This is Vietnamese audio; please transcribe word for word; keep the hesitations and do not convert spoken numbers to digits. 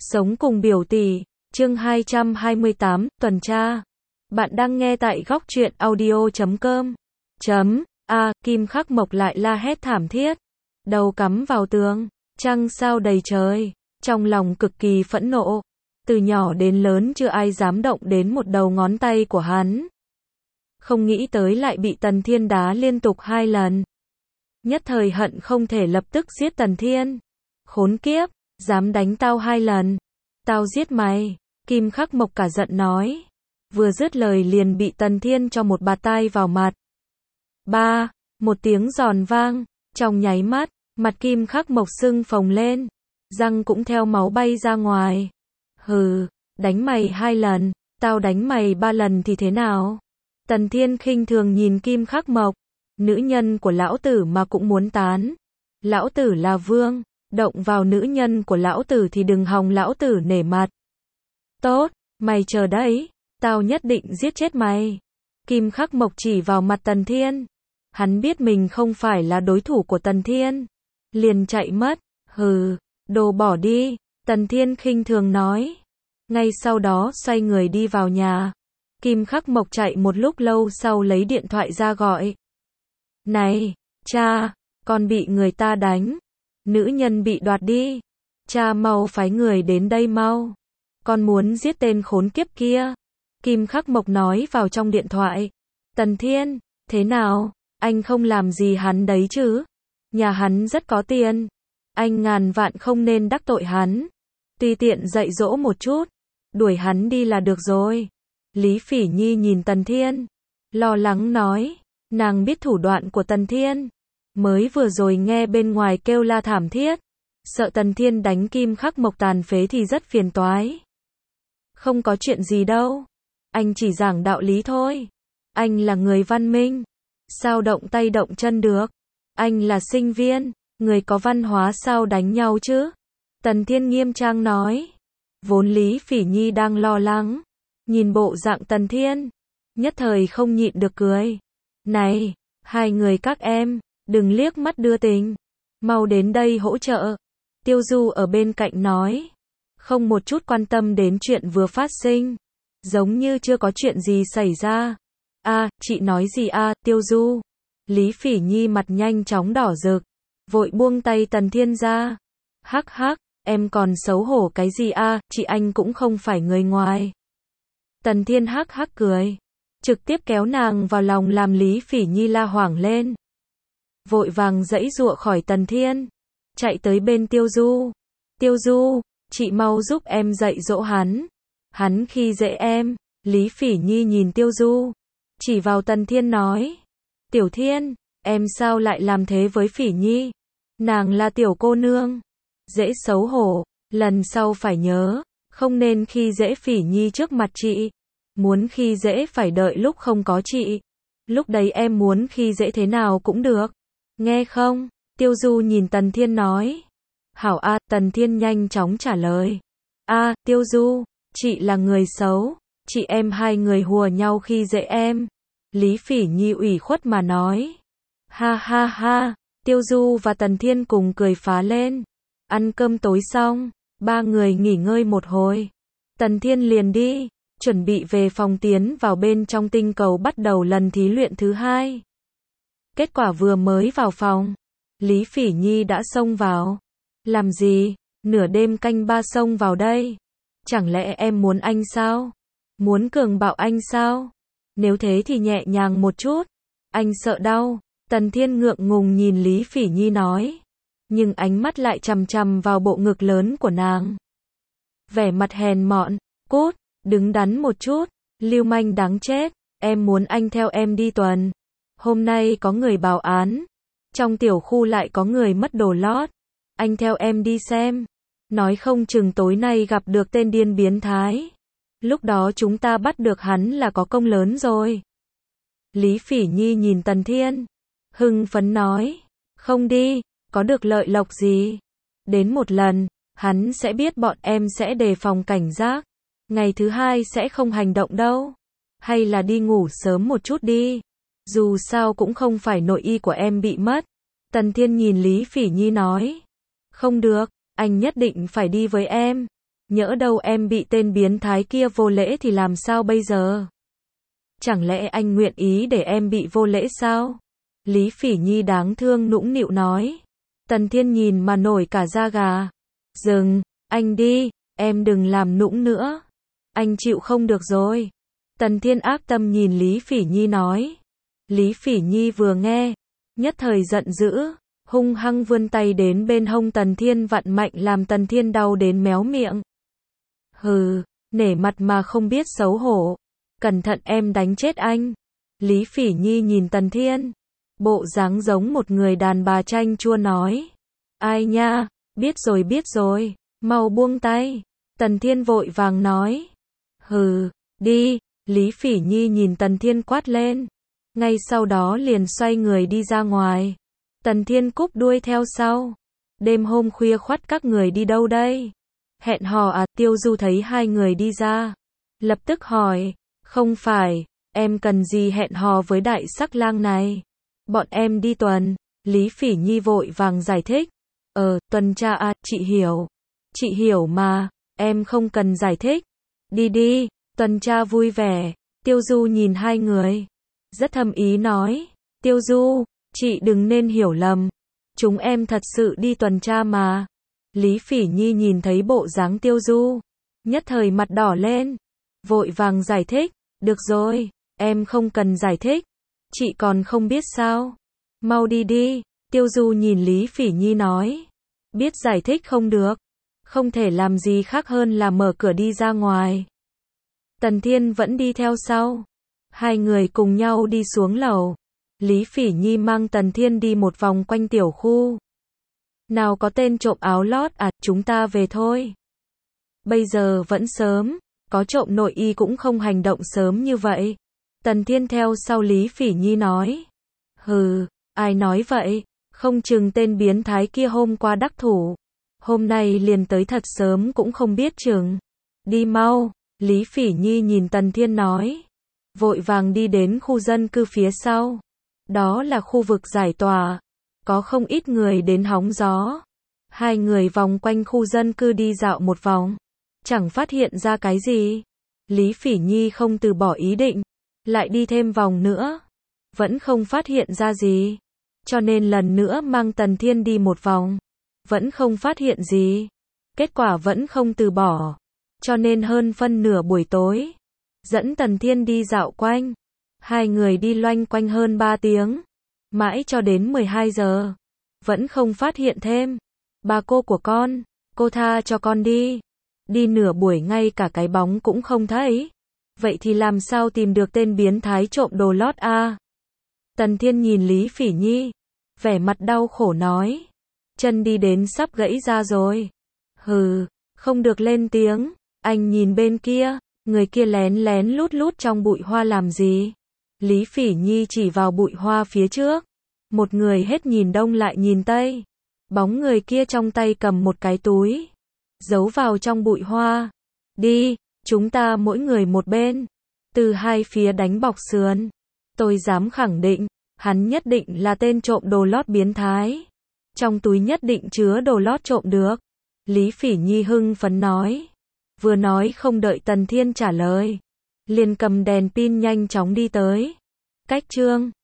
Sống cùng biểu tỷ, chương hai trăm hai mươi tám, tuần tra. Bạn đang nghe tại góc truyện audio chấm com. Chấm, a, Kim Khắc Mộc lại la hét thảm thiết. Đầu cắm vào tường, trăng sao đầy trời, trong lòng cực kỳ phẫn nộ. Từ nhỏ đến lớn chưa ai dám động đến một đầu ngón tay của hắn. Không nghĩ tới lại bị Tần Thiên đá liên tục hai lần. Nhất thời hận không thể lập tức giết Tần Thiên. Khốn kiếp, dám đánh tao hai lần. Tao giết mày, Kim Khắc Mộc cả giận nói. Vừa dứt lời liền bị Tần Thiên cho một bạt tai vào mặt. Ba, một tiếng giòn vang, trong nháy mắt, mặt Kim Khắc Mộc sưng phồng lên, răng cũng theo máu bay ra ngoài. Hừ, đánh mày hai lần, tao đánh mày ba lần thì thế nào? Tần Thiên khinh thường nhìn Kim Khắc Mộc, nữ nhân của lão tử mà cũng muốn tán. Lão tử là vương, động vào nữ nhân của lão tử thì đừng hòng lão tử nể mặt. Tốt, mày chờ đấy, tao nhất định giết chết mày. Kim Khắc Mộc chỉ vào mặt Tần Thiên. Hắn biết mình không phải là đối thủ của Tần Thiên, liền chạy mất. Hừ, đồ bỏ đi, Tần Thiên khinh thường nói. Ngay sau đó xoay người đi vào nhà. Kim Khắc Mộc chạy một lúc lâu sau lấy điện thoại ra gọi. Này, cha, con bị người ta đánh. Nữ nhân bị đoạt đi. Cha mau phái người đến đây mau. Con muốn giết tên khốn kiếp kia. Kim Khắc Mộc nói vào trong điện thoại. Tần Thiên, thế nào? Anh không làm gì hắn đấy chứ? Nhà hắn rất có tiền. Anh ngàn vạn không nên đắc tội hắn. Tùy tiện dạy dỗ một chút. Đuổi hắn đi là được rồi. Lý Phỉ Nhi nhìn Tần Thiên. Lo lắng nói. Nàng biết thủ đoạn của Tần Thiên. Mới vừa rồi nghe bên ngoài kêu la thảm thiết. Sợ Tần Thiên đánh Kim Khắc Mộc tàn phế thì rất phiền toái. Không có chuyện gì đâu. Anh chỉ giảng đạo lý thôi. Anh là người văn minh. Sao động tay động chân được? Anh là sinh viên. Người có văn hóa sao đánh nhau chứ? Tần Thiên nghiêm trang nói. Vốn Lý Phỉ Nhi đang lo lắng. Nhìn bộ dạng Tần Thiên. Nhất thời không nhịn được cười. Này, hai người các em, đừng liếc mắt đưa tình. Mau đến đây hỗ trợ. Tiêu Du ở bên cạnh nói. Không một chút quan tâm đến chuyện vừa phát sinh. Giống như chưa có chuyện gì xảy ra. A, à, chị nói gì a, à, Tiêu Du? Lý Phỉ Nhi mặt nhanh chóng đỏ rực. Vội buông tay Tần Thiên ra. Hắc hắc, em còn xấu hổ cái gì a, à, chị anh cũng không phải người ngoài. Tần Thiên hắc hắc cười. Trực tiếp kéo nàng vào lòng làm Lý Phỉ Nhi la hoảng lên. Vội vàng giãy giụa khỏi Tần Thiên. Chạy tới bên Tiêu Du. Tiêu Du, chị mau giúp em dạy dỗ hắn. Hắn khi dễ em. Lý Phỉ Nhi nhìn Tiêu Du. Chỉ vào Tần Thiên nói. Tiểu Thiên, em sao lại làm thế với Phỉ Nhi? Nàng là tiểu cô nương. Dễ xấu hổ, lần sau phải nhớ. Không nên khi dễ Phỉ Nhi trước mặt chị. Muốn khi dễ phải đợi lúc không có chị. Lúc đấy em muốn khi dễ thế nào cũng được. Nghe không? Tiêu Du nhìn Tần Thiên nói. Hảo a, Tần Thiên nhanh chóng trả lời. A, Tiêu Du, chị là người xấu. Chị em hai người hùa nhau khi dễ em. Lý Phỉ Nhi ủy khuất mà nói. Ha ha ha, Tiêu Du và Tần Thiên cùng cười phá lên. Ăn cơm tối xong, ba người nghỉ ngơi một hồi. Tần Thiên liền đi. Chuẩn bị về phòng tiến vào bên trong tinh cầu bắt đầu lần thí luyện thứ hai. Kết quả vừa mới vào phòng, Lý Phỉ Nhi đã xông vào. Làm gì? Nửa đêm canh ba xông vào đây. Chẳng lẽ em muốn anh sao? Muốn cường bạo anh sao? Nếu thế thì nhẹ nhàng một chút. Anh sợ đau. Tần Thiên ngượng ngùng nhìn Lý Phỉ Nhi nói. Nhưng ánh mắt lại chằm chằm vào bộ ngực lớn của nàng. Vẻ mặt hèn mọn. Cút. Đứng đắn một chút, lưu manh đáng chết, em muốn anh theo em đi tuần. Hôm nay có người báo án, trong tiểu khu lại có người mất đồ lót. Anh theo em đi xem, nói không chừng tối nay gặp được tên điên biến thái. Lúc đó chúng ta bắt được hắn là có công lớn rồi. Lý Phỉ Nhi nhìn Tần Thiên, hưng phấn nói, không đi, có được lợi lộc gì. Đến một lần, hắn sẽ biết bọn em sẽ đề phòng cảnh giác. Ngày thứ hai sẽ không hành động đâu. Hay là đi ngủ sớm một chút đi. Dù sao cũng không phải nội y của em bị mất. Tần Thiên nhìn Lý Phỉ Nhi nói. Không được, anh nhất định phải đi với em. Nhỡ đâu em bị tên biến thái kia vô lễ thì làm sao bây giờ? Chẳng lẽ anh nguyện ý để em bị vô lễ sao? Lý Phỉ Nhi đáng thương nũng nịu nói. Tần Thiên nhìn mà nổi cả da gà. Dừng, anh đi, em đừng làm nũng nữa. Anh chịu không được rồi. Tần Thiên ác tâm nhìn Lý Phỉ Nhi nói. Lý Phỉ Nhi vừa nghe, nhất thời giận dữ, hung hăng vươn tay đến bên hông Tần Thiên vặn mạnh làm Tần Thiên đau đến méo miệng. Hừ, nể mặt mà không biết xấu hổ. Cẩn thận em đánh chết anh. Lý Phỉ Nhi nhìn Tần Thiên, bộ dáng giống một người đàn bà chanh chua nói. Ai nha, biết rồi biết rồi, mau buông tay. Tần Thiên vội vàng nói. Hừ, đi. Lý Phỉ Nhi nhìn Tần Thiên quát lên. Ngay sau đó liền xoay người đi ra ngoài. Tần Thiên cúp đuôi theo sau. Đêm hôm khuya khoắt các người đi đâu đây? Hẹn hò à? Tiêu Du thấy hai người đi ra, lập tức hỏi. Không phải, em cần gì hẹn hò với đại sắc lang này? Bọn em đi tuần. Lý Phỉ Nhi vội vàng giải thích. Ờ, tuần tra à, chị hiểu. Chị hiểu mà, em không cần giải thích. Đi đi, tuần tra vui vẻ. Tiêu Du nhìn hai người, rất thâm ý nói. Tiêu Du, chị đừng nên hiểu lầm. Chúng em thật sự đi tuần tra mà. Lý Phỉ Nhi nhìn thấy bộ dáng Tiêu Du, nhất thời mặt đỏ lên, vội vàng giải thích. Được rồi, em không cần giải thích. Chị còn không biết sao? Mau đi đi. Tiêu Du nhìn Lý Phỉ Nhi nói. Biết giải thích không được, không thể làm gì khác hơn là mở cửa đi ra ngoài. Tần Thiên vẫn đi theo sau. Hai người cùng nhau đi xuống lầu. Lý Phỉ Nhi mang Tần Thiên đi một vòng quanh tiểu khu. Nào có tên trộm áo lót à, chúng ta về thôi. Bây giờ vẫn sớm, có trộm nội y cũng không hành động sớm như vậy. Tần Thiên theo sau Lý Phỉ Nhi nói. Hừ, ai nói vậy, không chừng tên biến thái kia hôm qua đắc thủ. Hôm nay liền tới thật sớm cũng không biết chừng. Đi mau, Lý Phỉ Nhi nhìn Tần Thiên nói. Vội vàng đi đến khu dân cư phía sau. Đó là khu vực giải tỏa, có không ít người đến hóng gió. Hai người vòng quanh khu dân cư đi dạo một vòng, chẳng phát hiện ra cái gì. Lý Phỉ Nhi không từ bỏ ý định, lại đi thêm vòng nữa, vẫn không phát hiện ra gì. Cho nên lần nữa mang Tần Thiên đi một vòng, vẫn không phát hiện gì. Kết quả vẫn không từ bỏ, cho nên hơn phân nửa buổi tối, dẫn Tần Thiên đi dạo quanh. Hai người đi loanh quanh hơn ba tiếng, mãi cho đến mười hai giờ, vẫn không phát hiện thêm. Bà cô của con, cô tha cho con đi. Đi nửa buổi ngay cả cái bóng cũng không thấy. Vậy thì làm sao tìm được tên biến thái trộm đồ lót a? À? Tần Thiên nhìn Lý Phỉ Nhi, vẻ mặt đau khổ nói. Chân đi đến sắp gãy ra rồi. Hừ, không được lên tiếng. Anh nhìn bên kia, người kia lén lén lút lút trong bụi hoa làm gì? Lý Phỉ Nhi chỉ vào bụi hoa phía trước. Một người hết nhìn đông lại nhìn tây. Bóng người kia trong tay cầm một cái túi, giấu vào trong bụi hoa. Đi, chúng ta mỗi người một bên. Từ hai phía đánh bọc sườn. Tôi dám khẳng định, hắn nhất định là tên trộm đồ lót biến thái. Trong túi nhất định chứa đồ lót trộm được. Lý Phỉ Nhi hưng phấn nói. Vừa nói không đợi Tần Thiên trả lời, liền cầm đèn pin nhanh chóng đi tới. Cách chương